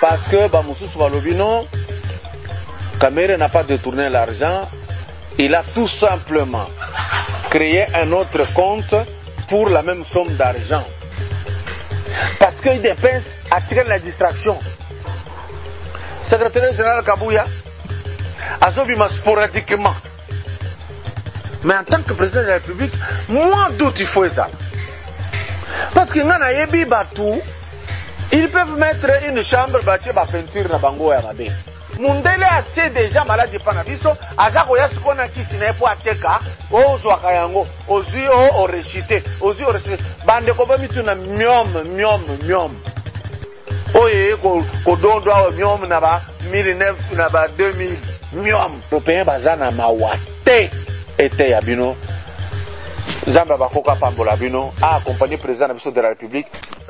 Parce que Bamoussous Balobino, Kamere n'a pas détourné l'argent, il a tout simplement créé un autre compte pour la même somme d'argent. Parce qu'il dépense attirer la distraction. Secrétaire général Kabouya a Zobima sporadiquement. Mais en tant que président de la République, moi doute il faut ça. Parce qu'il y a yebi batou, ils peuvent mettre une chambre bâtie ba peinture na bango ya mabe. Mundele atie déjà malade panabiso, azako ya sikona kisi na epo ateka, ozwa kayango, ozwi o réciter, ozwi o réciter. Bande ko bamitu na miom. Oye ko dondo awo miom na ba 1900 na ba 2000 miom. Européen bazana mawate ete ya bino. Zamba bakoka pambola bino a accompagner président de la République.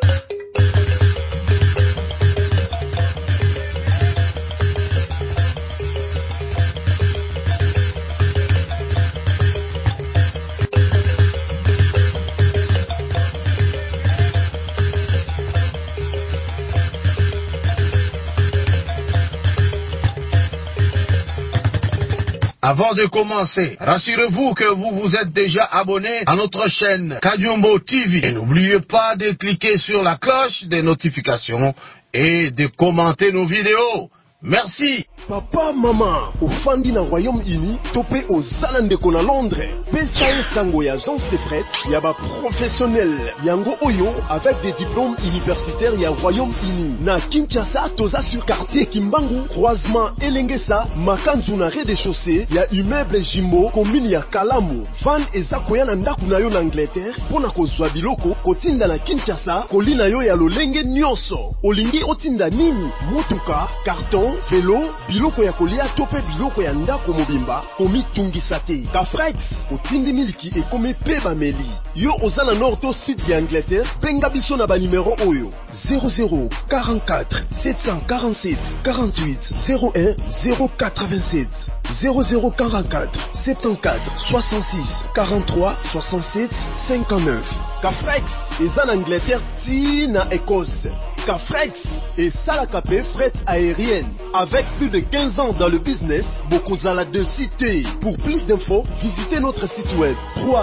Avant de commencer, rassurez-vous que vous vous êtes déjà abonné à notre chaîne Kadiombo TV. Et n'oubliez pas de cliquer sur la cloche des notifications et de commenter nos vidéos. Merci. Papa, maman, au Fandi na Royaume-Uni, topé aux Zalandeko na Londres. Pesae Sango ya agence de prêt, yaba professionnel. Yango Oyo, avec des diplômes universitaires ya Royaume-Uni. Na Kinshasa, toza sur quartier Kimbangu, croisement Elengesa, Makanzu na rez-de-chaussée, ya immeuble Jimbo, commune ya Kalamu. Van ezakoya na ndaku na yo na Angleterre, pona kozwa biloko, kotinda na Kinshasa, kolina yo ya lolenge nyonso. Olingi otinda nini? Mutuka, carton, vélo, biloko ya kolia tope biloko ya ndako mobimba komi tungisa te. Kafrex otindi miliki ekome pe bameli. Yo ozana nord to sud ya Angleterre, benga biso na ba numéro oyo 0044 747 48 01 087 0044 74 66 43 67 59. Kafrex eza na Angleterre ti na Écosse. Kafrex et Salakapé fret aérienne. Avec plus de 15 ans dans le business, Bokozala de cité. Pour plus d'infos, visitez notre site web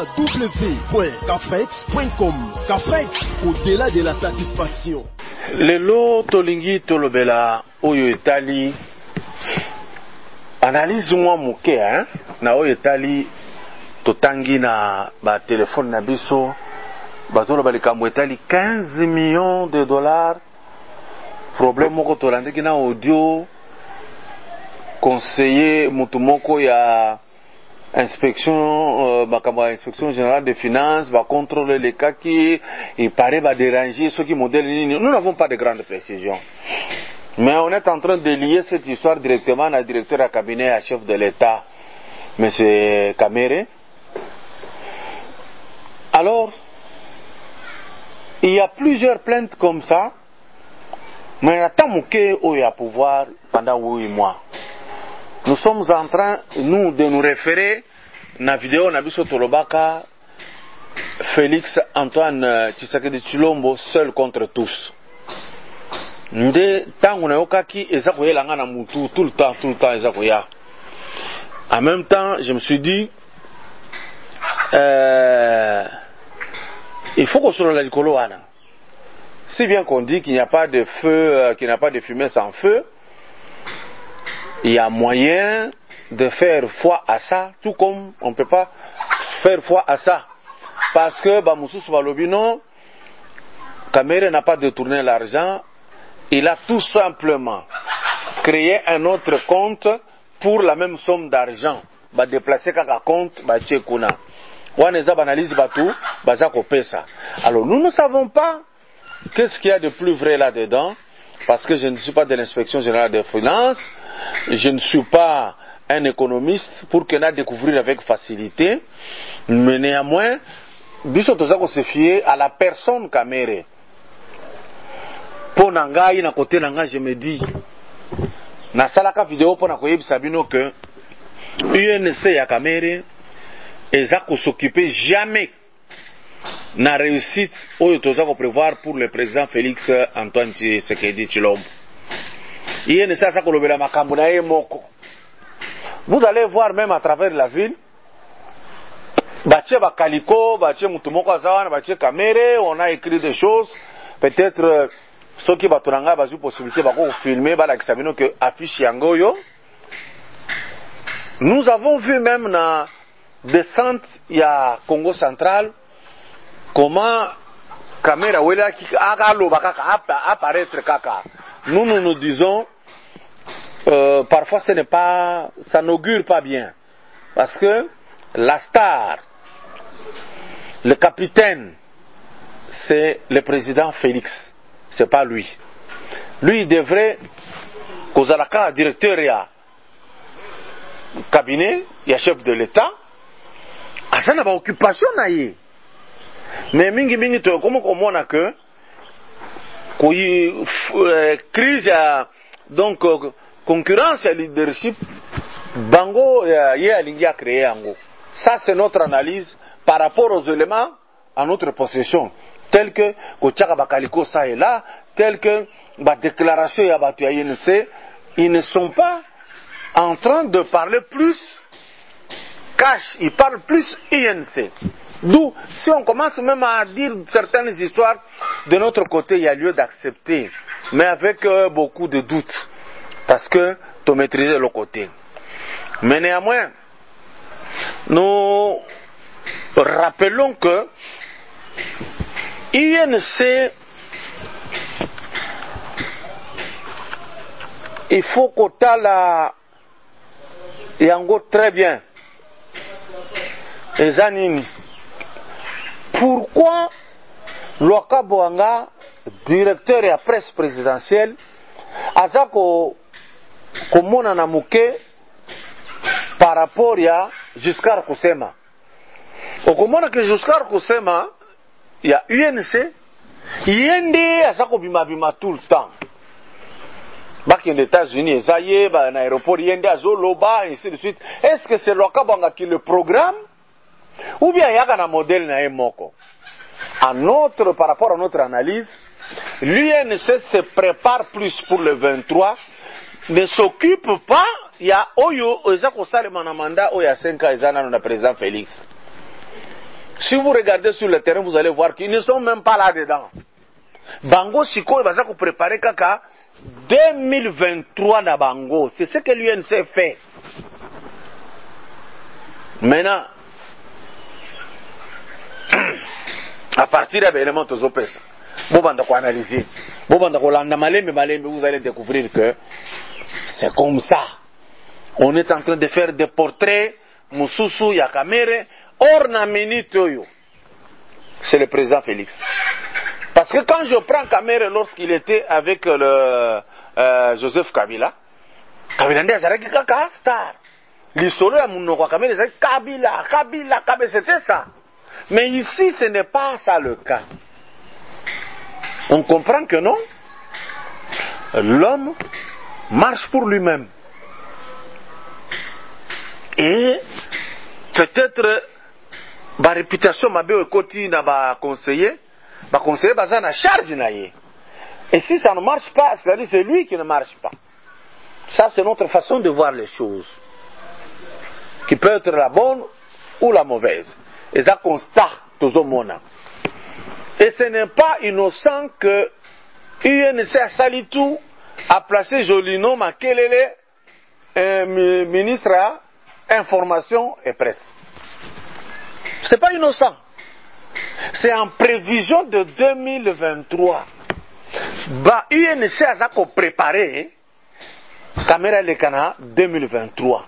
www.kafrex.com. Kafrex, au-delà de la satisfaction. Lelo tolingi tolobela oyo etali analyse mwa moke na oyo etali totangi na ba telefone na biso bazolo balikambo etali 15 millions de dollars. Problème moko tolandeki na audio conseiller mutu moko ya inspection makambo ya inspection générale des finances va contrôler les cas qui il paraît va déranger ceux qui modèle. Nous n'avons pas de grandes précisions, mais on est en train de lier cette histoire directement à directeur à cabinet à chef de l'État monsieur Kamere. Alors il y a plusieurs plaintes comme ça. Mais attends qu'il y a pouvoir pendant 8 mois. Nous sommes en train, nous, de nous référer à la vidéo Nabiso Tolobaka, Félix Antoine Tshisekedi Tshilombo, seul contre tous. Nde tango na yokaki ezakoya langa na mutu tout le temps ezakoya. En même temps, je me suis dit, il faut qu'on soit la likolo wana. Si bien qu'on dit qu'il n'y a pas de feu, qu'il n'y a pas de fumée sans feu, il y a moyen de faire foi à ça, tout comme on ne peut pas faire foi à ça. Parce que Bamoussous Balobino, Kamere n'a pas détourné l'argent, il a tout simplement créé un autre compte pour la même somme d'argent. Ba déplacer kaka compte, ba tchekuna. Waneza banalise batou, baza kopesa. Alors nous ne savons pas qu'est-ce qu'il y a de plus vrai là-dedans, parce que je ne suis pas de l'inspection générale des finances, je ne suis pas un économiste pour qu'on a découvrir avec facilité, mais néanmoins, biso tozako se fier à la personne Kamere. Pour nangai na côté nanga, je me dis, na salaka vidéo pour na koyebisa bino que UNC ya Kamere ezako s'occuper jamais na réussite oyo tozako prévoir pour le président Félix Antoine Tshisekedi Tshilombo. Vous allez voir même à travers la ville, Bache Bakaliko, Bache Mutumoko Azawan, Bache Kamere, on a écrit des choses. Peut-être ceux qui baturanga bazu possibilité de filmer, que affiche Yangoyo. Nous avons vu même dans descente il y a Congo central comment caméra wela qui apparaître kaka. Nous disons parfois ça n'augure pas bien parce que la star, le capitaine, c'est le président Félix, c'est pas lui. Lui il devrait kozalaka directeur ya cabinet, il y a chef de l'État, à ça n'a pas occupation naïe. Mais mingi to comment on a que crise donc concurrence et leadership bango y a lingi a créé ango. Ça c'est notre analyse par rapport aux éléments à notre possession, tels que Kochaka Bakaliko ça et là, tels que la déclaration ya batu ya INC, ils ne sont pas en train de parler plus cash, ils parlent plus INC. D'où, si on commence même à dire certaines histoires, de notre côté, il y a lieu d'accepter, mais avec beaucoup de doutes, parce que tu maîtrises le côté. Mais néanmoins, nous rappelons que INC, il faut qu'on t'a la yango très bien. Et Zanini, pourquoi Loaka Boanga, directeur et presse présidentielle, Azako Komona Namuke par rapport à Giscard Kusema. Au Komona que Giscard Kusema, il y a UNC, Yende Azako Bima tout le temps. Baki aux États-Unis, Zaye, un aéroport, Yende Azoloba, et ainsi de suite. Est-ce que c'est Loaka Boanga qui le programme? Ou bien il y a un modèle na moko. Par rapport à notre analyse, l'UNC se prépare plus pour le 23, ne s'occupe pas, il y a Oyo, Ozako Salman Amanda, Oya 5 ans, le président Félix. Si vous regardez sur le terrain, vous allez voir qu'ils ne sont même pas là-dedans. Bango Siko, il va se préparer kaka 2023 na Bango. C'est ce que l'UNC fait. Maintenant, à partir de l'élément de Zopesa, vous allez découvrir que c'est comme ça. On est en train de faire des portraits, Moussousou, Yakamere, ornaminitoyo. C'est le président Félix. Parce que quand je prends Kamere lorsqu'il était avec le Joseph Kabila, Kabila ndi azaraki kaka star. L'isolo ya munoko Kamere c'est Kabila, c'était ça. Mais ici, ce n'est pas ça le cas. On comprend que non. L'homme marche pour lui-même. Et peut-être ma réputation m'a bien écouté na conseiller baza na charge na ye. Et si ça ne marche pas, c'est-à-dire c'est lui qui ne marche pas. Ça c'est notre façon de voir les choses, qui peut être la bonne ou la mauvaise. Et ça constate tout le monde. Et ce n'est pas innocent que UNC a sali tout, a placé Jolino Makelele, ministre à Information et Presse. C'est pas innocent. C'est en prévision de 2023. Bah, UNC a préparé Caméra Lekana 2023.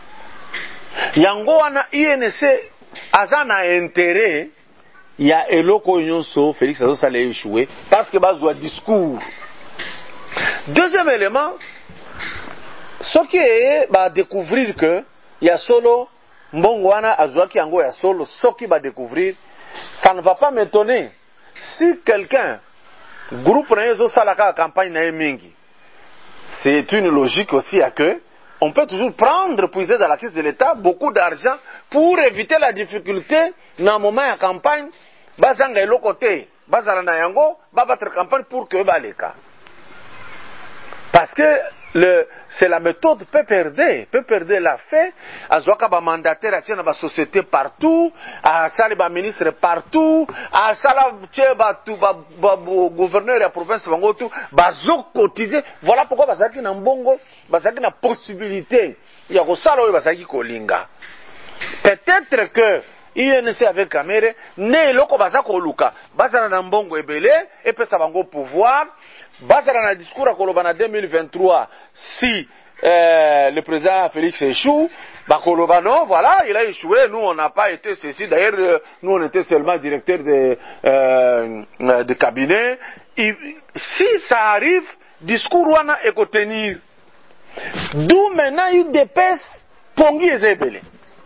Yango ana UNC azana intérêt, il y a Eloko Nyonso, Félix Azo Salé échoué, parce que bazwa discours. Deuxième élément, ce qui est, va découvrir que, il y a solo, Mbongwana Azwaki Yango, il y a solo, ce qui va découvrir, ça ne va pas m'étonner. Si quelqu'un, groupe Nayezo Salaka, campagne Naemingi, c'est une logique aussi à que, on peut toujours prendre, puiser dans la caisse de l'État, beaucoup d'argent pour éviter la difficulté dans le moment de campagne. Bazanga est côté, Bazala Nayango, va battre campagne pour que Baleka. Parce que c'est la méthode PPRD l'a fait, à Zouaka ba mandataire à tiena ba société partout, à Sali ba ministre partout, à Sala tche ba tout ba gouverneur de la province bango tout, ba zo cotiser. Voilà pourquoi basaki na mbongo, basaki na possibilité ya ko sala oyo basaki kolinga. Peut-être que INC avec Kamere ne loko baza ko luka, bazana na mbongo ebele et pesa bango pouvoir. Bazara na discours à Kolobana 2023, si le président Félix échoue, Kolobano, voilà, il a échoué, nous on n'a pas été ceci, d'ailleurs nous on était seulement directeur de cabinet. Si ça arrive, discours wana eko tenir. D'où maintenant il dépêche Pongi et Zébélé.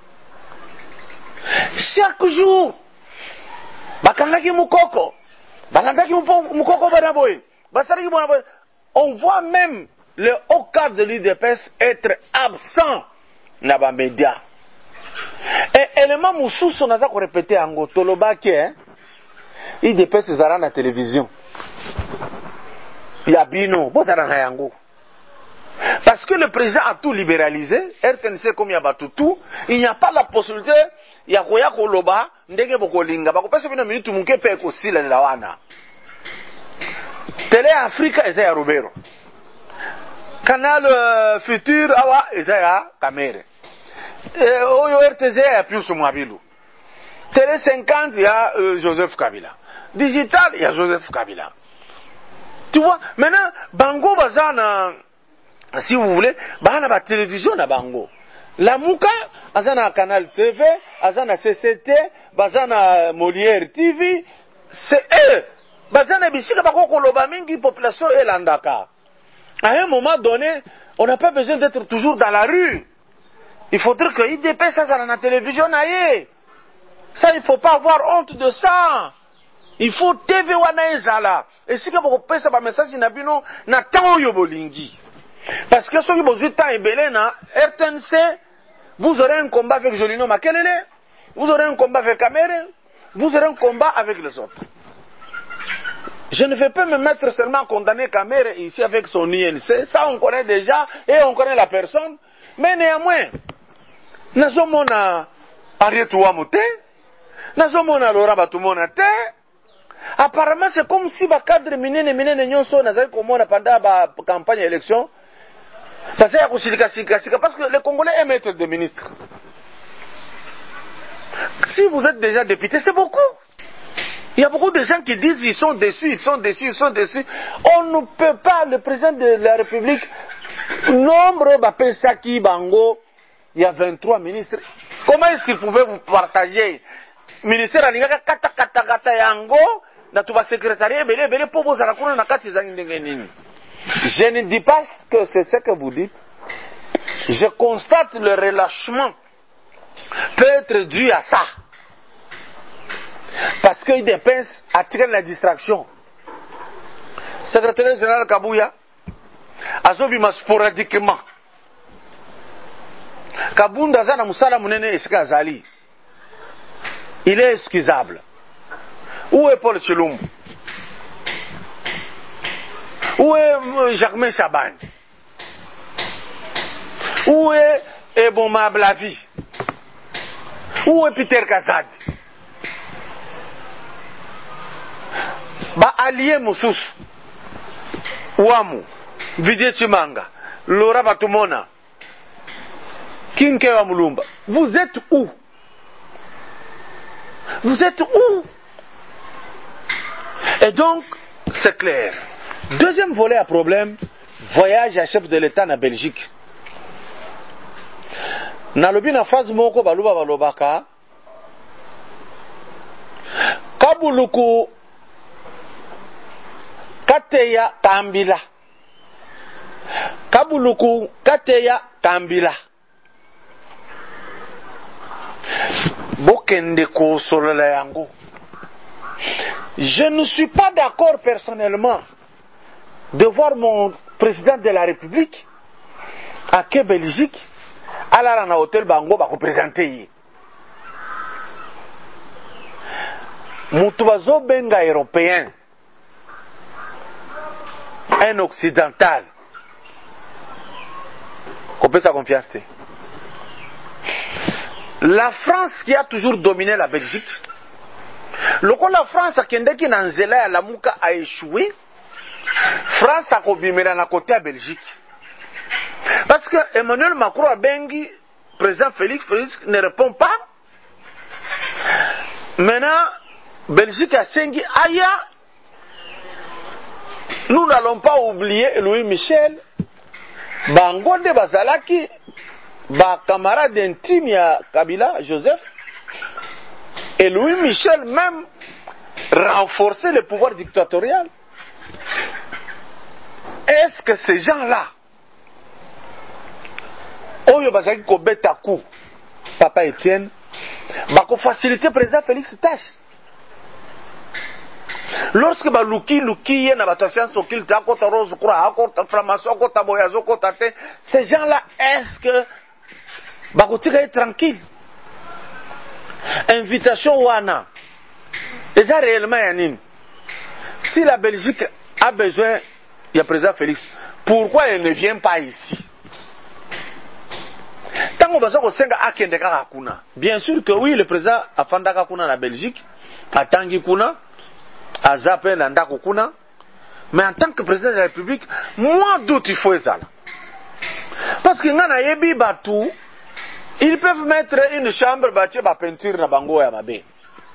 Chaque jour, Bakangaki Mukoko, Bakangaki Mukoko Banaboy. On voit même le haut cadre de l'UDPS être absent dans les médias. Et élément moussous, on a répété en Gotolobaki, l'UDPS est à la télévision. Il y a Bino, parce que le président a tout libéralisé, RTNC comme il y a tout, il n'y a pas la possibilité, il y a Koya Koloba, Ndenge Bokolinga, parce que minute Munke Peko Sila Lawana. Télé Africa est à Robero. Canal Futur, awa est à Kamere. Oyo RTZ est plus sur Mwabilou. Télé 50, il y a Joseph Kabila. Digital, il y a Joseph Kabila. Tu vois, maintenant, Bango Bazana, si vous voulez, Bazana ba télévision na Bango. La Mouka, Bazana Canal TV, Bazana CCT, Bazana Molière TV, c'est eux. Bazana Bishika Bako Koloba Mingi, population et l'Andaka. À un moment donné, on n'a pas besoin d'être toujours dans la rue. Il faudrait que IDP ça dans la télévision aille. Ça, il ne faut pas avoir honte de ça. Il faut TV wana ezala. Et si vous pesa ba message na bino na temps yo bolingi. Parce que ceux qui ont besoin de temps et belé na RTNC, vous aurez un combat avec Jolino Makelele, vous aurez un combat avec Kamere, vous aurez un combat avec les autres. Je ne vais pas me mettre seulement à condamner Kamere ici avec son INC. Ça, on connaît déjà et on connaît la personne. Mais néanmoins, nazomona Ariette Ouamoute, nazomona Laura Batumona te. Apparemment, c'est comme si les cadres minene nyonso nazali komona pendant la campagne d'élection. Parce que les Congolais aiment être des ministres. Si vous êtes déjà député, c'est beaucoup. Il y a beaucoup de gens qui disent ils sont déçus. On ne peut pas, le président de la République, nombre Bapesaki Bango, il y a 23 ministres. Comment est-ce qu'ils pouvaient vous partager? Ministère Alingaka kata yango, na tuba secrétariat belé pour vous alakuna na kati zangi. Je ne dis pas que c'est ce que vous dites. Je constate le relâchement peut être dû à ça. Parce qu'il dépense attirer la distraction. Secrétaire général Kabouya a zobima sporadiquement. Kabunda zana musala munene eskazali. Il est excusable. Où est Paul Chilumbu? Où est Jacquemin Chaban? Où est Eboma Blavi? Où est Peter Kazad? Ba allié Moussous, Ouamu, Vidye Chimanga, Laura Batumona, Kinkewa Mulumba. Vous êtes où? Vous êtes où? Et donc, c'est clair. Deuxième volet à problème, voyage à chef de l'État en Belgique. Nalobi na phrase moko baluba balobaka. Kabuluku kateya tambila. Kabuluku kateya tambila. Bokende ko solola yango. Je ne suis pas d'accord personnellement de voir mon président de la République à Quai Belgique aller à un hôtel Bango pour présenter. Mutubazo benga européen, un occidental, kopesa confiance te. La France qui a toujours dominé la Belgique, lokola la France akendeki na nzela ya lamuka a échoué, France akobimela na côté ya Belgique. Parce que Emmanuel Macron a bengi président Félix ne répond pas. Maintenant, Belgique a sengi aya. Nous n'allons pas oublier Louis Michel, Bangonde Bazalaki, camarade intime ya Kabila, Joseph, et Louis Michel même renforcer le pouvoir dictatorial. Est-ce que ces gens-là, Oyo Bazalaki Kobeta Kou, Papa Etienne, bako faciliter président Félix tâche? Lorsque Luki y na batasian sokil ta kota rose kura akota framaso kota boyazo kota te, ces gens-là, est-ce que bako tika tranquille? Invitation wana. Déjà réellement yanine. Si la Belgique a besoin du président Félix, pourquoi elle ne vient pas ici? Tango bazoko senga akende kaka kuna. Bien sûr que oui, le président afandaka kuna na Belgique, atangi kuna, azape na ndako kuna, mais en tant que président de la République, moi doute il faut ezala. Parce que ngana yebi batu, ils peuvent mettre une chambre bâtie ba peinture na bango ya mabe.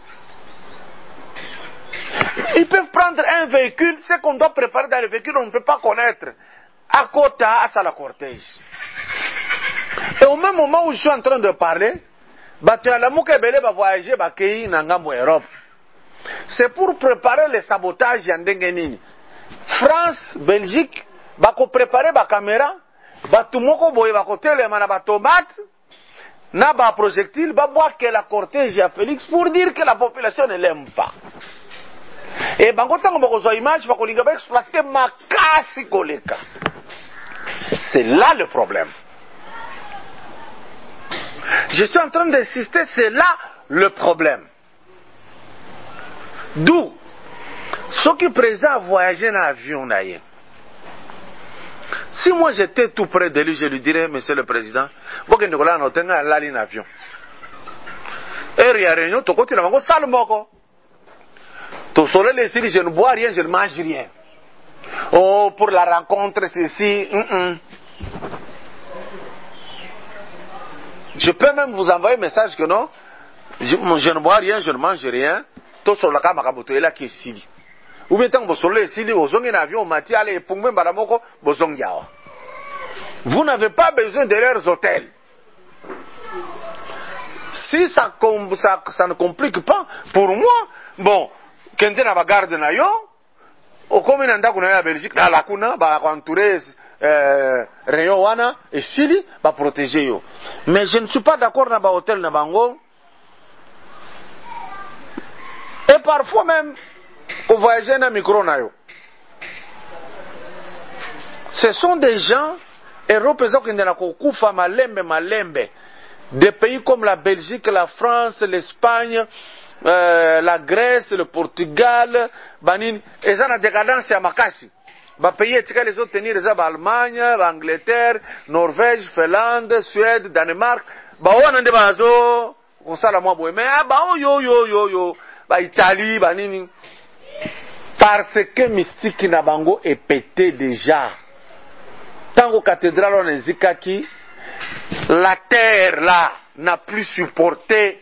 Ils peuvent prendre un véhicule, ce qu'on doit préparer dans le véhicule, on ne peut pas connaître. À Kota, à la cortège. Et au même moment où je suis en train de parler, va voyager en Europe. C'est pour préparer le sabotage en Dengenini. France, Belgique, bako préparer ba caméra, batumoko boye bako telema na ba tomate, na ba projectile, ba boire que la cortège à Félix pour dire que la population ne l'aime pas. Et bango tango bako zo image bako linga ba exploiter makasi koleka. C'est là le problème. Je suis en train d'insister, c'est là le problème. D'où, ceux qui présents à voyager dans l'avion, si moi j'étais tout près de lui, je lui dirais, monsieur le président, vous avez la ligne avion. Et il y a réunion, tu côté là, salmoko. Tu soleil les ici, je ne bois rien, je ne mange rien. Oh, pour la rencontre, ceci. Je peux même vous envoyer un message que non, je ne bois rien, je ne mange rien. Tout sur la caméra, est là qui est ici. Ou bien tant que vous soleil ici, vous avez un avion, mati, allez, pour même baramoko, vous avez un. Vous n'avez pas besoin de leurs hôtels. Si ça ne complique pas, pour moi, bon, quand on a garde na yo, au comme on a la Belgique, la lacuna, va entourer rayon wana et Chili, va protéger yo. Mais je ne suis pas d'accord na ba hôtel na bango. Et parfois même, au voyager na micro na yo. Ce sont des gens, européens qui n'ont pas malembe. Des pays comme la Belgique, la France, l'Espagne, la Grèce, le Portugal, banin, ils ont la décadence à Makasi. Ba pays les autres tenir les Allemagne, Angleterre, Norvège, Finlande, Suède, Danemark, ba on ande bazo, on sala moi boy, mais ba yo, ba Italie, banin. Parce que mystique na bango est pété déjà. Tant qu'au cathédrale on est zikaki, la terre là n'a plus supporté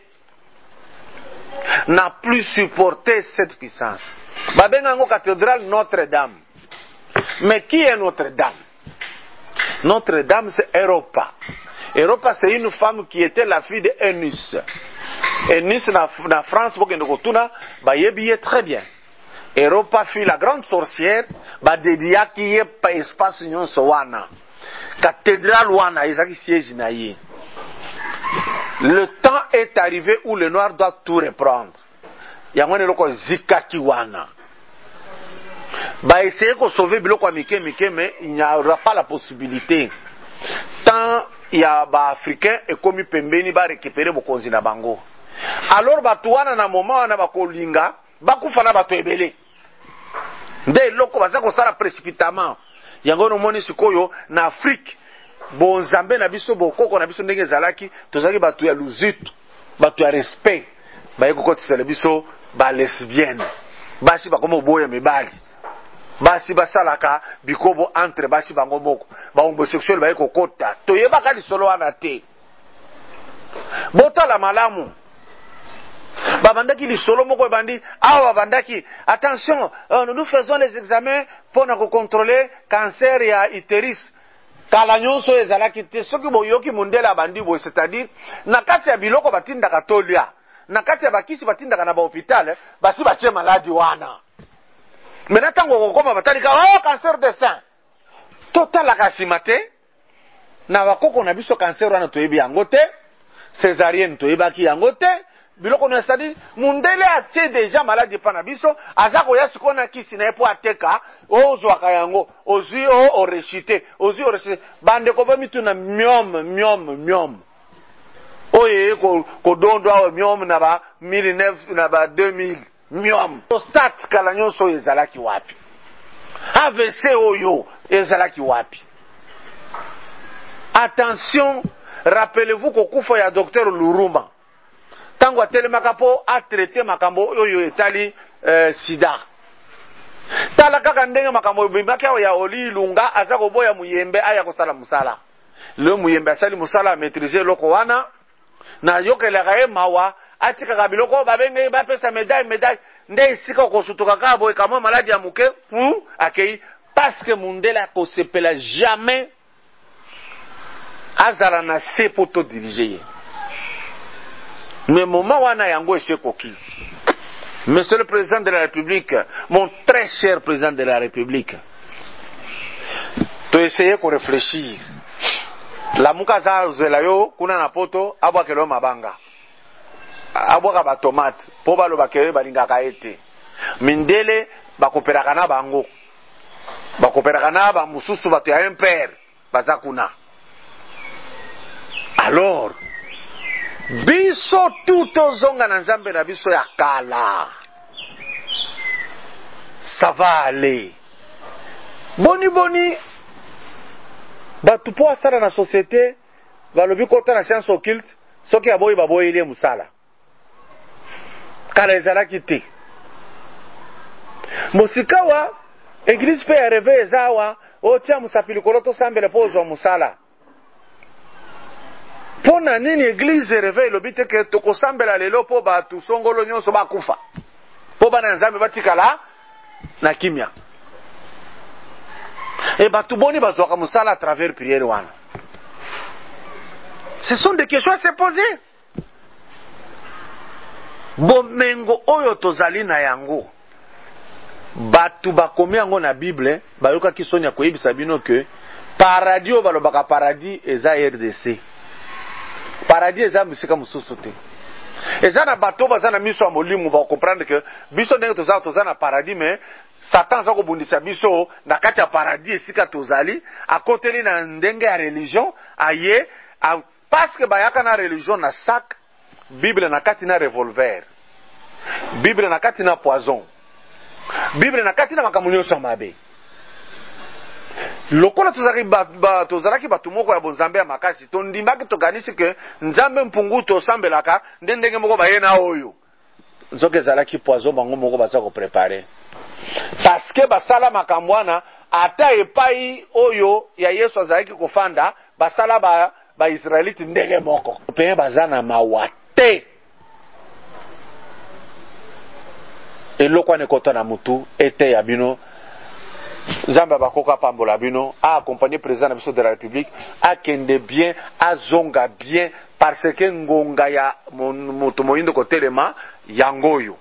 cette puissance. Babengango cathédrale Notre-Dame. Mais qui est Notre-Dame? Notre-Dame c'est Europa. Europa c'est une femme qui était la fille de Enus. Enus na France, vous voyez très bien. Europa fut la grande sorcière, dédia qui est pas espace nyon sowana. Cathédrale wana, ils ont siège naïe. Le temps est arrivé où le noir doit tout reprendre. Il y a un zika kiwana. Essayer de sauver biloko mike, mais il n'y aura pas la possibilité. Tant il y a des Africains et comme pembeni ba récupérer bokonzi na bango. Alors batuana na moment na bakolinga, bakufana batu ebele. Nde loko baza ko sala précipitamment. Yango no moni sikoyo na Afrique. bon nzambe na biso bokoko na biso ndenge ezalaki tozalaki bato ya luzitu bato ya respect baye kokotisa biso ba lesbienne basi bakoma boya mibali basi basalaka bikobo entre basi bango moko ba homosexuel baye kokota toyebaka lisolo wana te botala malamu babandaki lisolo moko ebandi awa babandaki attention nous faisons les examens pour na contrôler cancer ya utérus kala nyonso ezalaki te soki boyoki mundela bandi boye c'est-à-dire na kati ya biloko batindaka tolia na kati ya bakisi batindaka na ba hôpital basi batie maladi wana mena tango kokoma batalika cancer de sein totalaka nsima te na bakoko na biso cancer wana toyebi yango te césarienne toyebaki yango te biloko na c'est-à-dire mundele atie déjà maladi pa na biso aza koya sikoyo na kisi na ye po ateka ozwaka yango ozwi orechite ozwi orechite bandeko bamituna myome oye kodondo awa myome na ba 1900 na ba 2000 myome prostate kala nyonso oyo ezalaki wapi AVC oyo ezalaki wapi attention rappelez-vous kokufa ya docteur Luruma tango atelemaka po a traité makambo oyo etali sida tala kaka ndenge makambo bimbaki ya oli lunga aza koboya muyembe aya kosala musala le muyembe asali musala a maîtriser loko wana na yokelaka ye mawa atikaka biloko babenge bapesa médaille nde isika kosutuka ka boye kamwa maladi ya muke akei parce que mundela kosepela jamais azala na se po to diriger ye mais moment wana yango eshekoki. Monsieur le président de la République, mon très cher président de la République, tu essayes de réfléchir. La mukaza zelayo kuna na poto abwa kelo mabanga. Abwa ba tomate, po balo bakeye balinga kaete. Mindele bakoperaka na bango. Bakoperaka na ba mususu bato ya impère bazakuna. Alors biso tuto zonga na nzambe na biso ya kala ça va aller boni batu po asala na société balobi kota na science occulte soki aboyi baboyi ile musala kala ezalaki te mosikawa église pe ya reve ezawa otia musapili koloto sambele po ozwa musala pona nini église réveille lobite ke tokosambela lelo po batu songolo nyonso bakufa po bana nzambe batikala na kimia et batu boni bazwaka musala à travers prière wana ce sont des questions à se poser bomengo oyo tozali na yango batu bakomi yango na Bible bayokaki sonya koyebisa bino ke paradis oyo balobaka paradis eza RDC paradis eza musika mususu te eza na bato baza na miso ya molimo ba comprendre que biso ndenge toza na paradis mais Satan za kobundisa biso na kati ya paradis esika tozali akoteli na ndenge ya religion aye parce que bayaka na religion na sac Bible na kati na revolver Bible na kati na poison Bible na kati na makambo nyonso ya mabe lokola tozalaki batu moko ya bonzambe ya makasi tondimaki tokanisi ke nzambe mpungu tosambelaka ndenge moko baye na oyo nzoka ezalaki poison bango moko baza koprepare parce que basala makambo wana ata epai oyo ya Yesu azalaki kofanda basala ba Israelite ndenge moko pe baza na mawa te eloko ane kota na mutu ete ya bino Nzamba bakoka pambola bino a accompagner président na biso de la République a kende bien a zonga bien parce que ngonga ya moto moyindo kotelema yangoyo.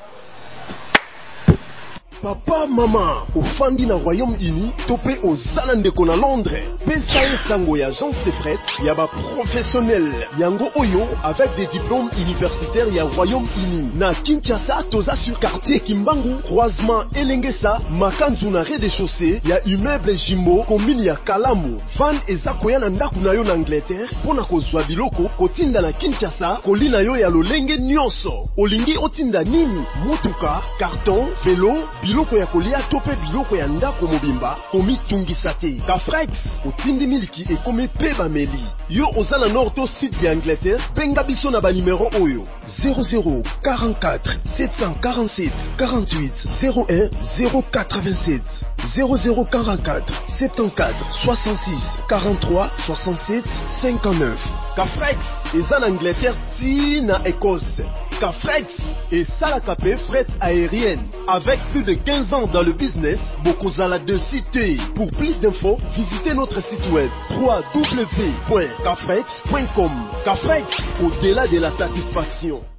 Papa, maman, ofandi na Royaume-Uni, topé aux Zalandeko na Londres. Pesa sango ya agence de fret, yaba professionnel. Yango Oyo, avec des diplômes universitaires ya Royaume-Uni. Na Kinshasa, toza sur quartier Kimbangu, croisement Elengesa, Makanzu na rez-de-chaussée, ya immeuble Jimbo, commune ya Kalamu. Van eza koya na ndaku na yo na Angleterre, pona kozwa biloko, kotinda na Kinshasa, kolina yo ya lolenge nyonso. Olingi otinda nini? Motuka, carton, vélo, biloko biloko ya kolia to pe biloko ya ndako mobimba komitungisa te. Cafrex otindi miliki ekomi pe bameli. Yo oza na nord to sud ya Angleterre, benga biso na ba numéro oyo 00 44 747 48 01 087 00 44 74 66 43 67 59. Cafrex eza na Angleterre ti na Écosse. Cafrex et Salakapé fret aérienne. Avec plus de 15 ans dans le business, Bokozala de cité. Pour plus d'infos, visitez notre site web www.cafrex.com. Cafrex, au-delà de la satisfaction.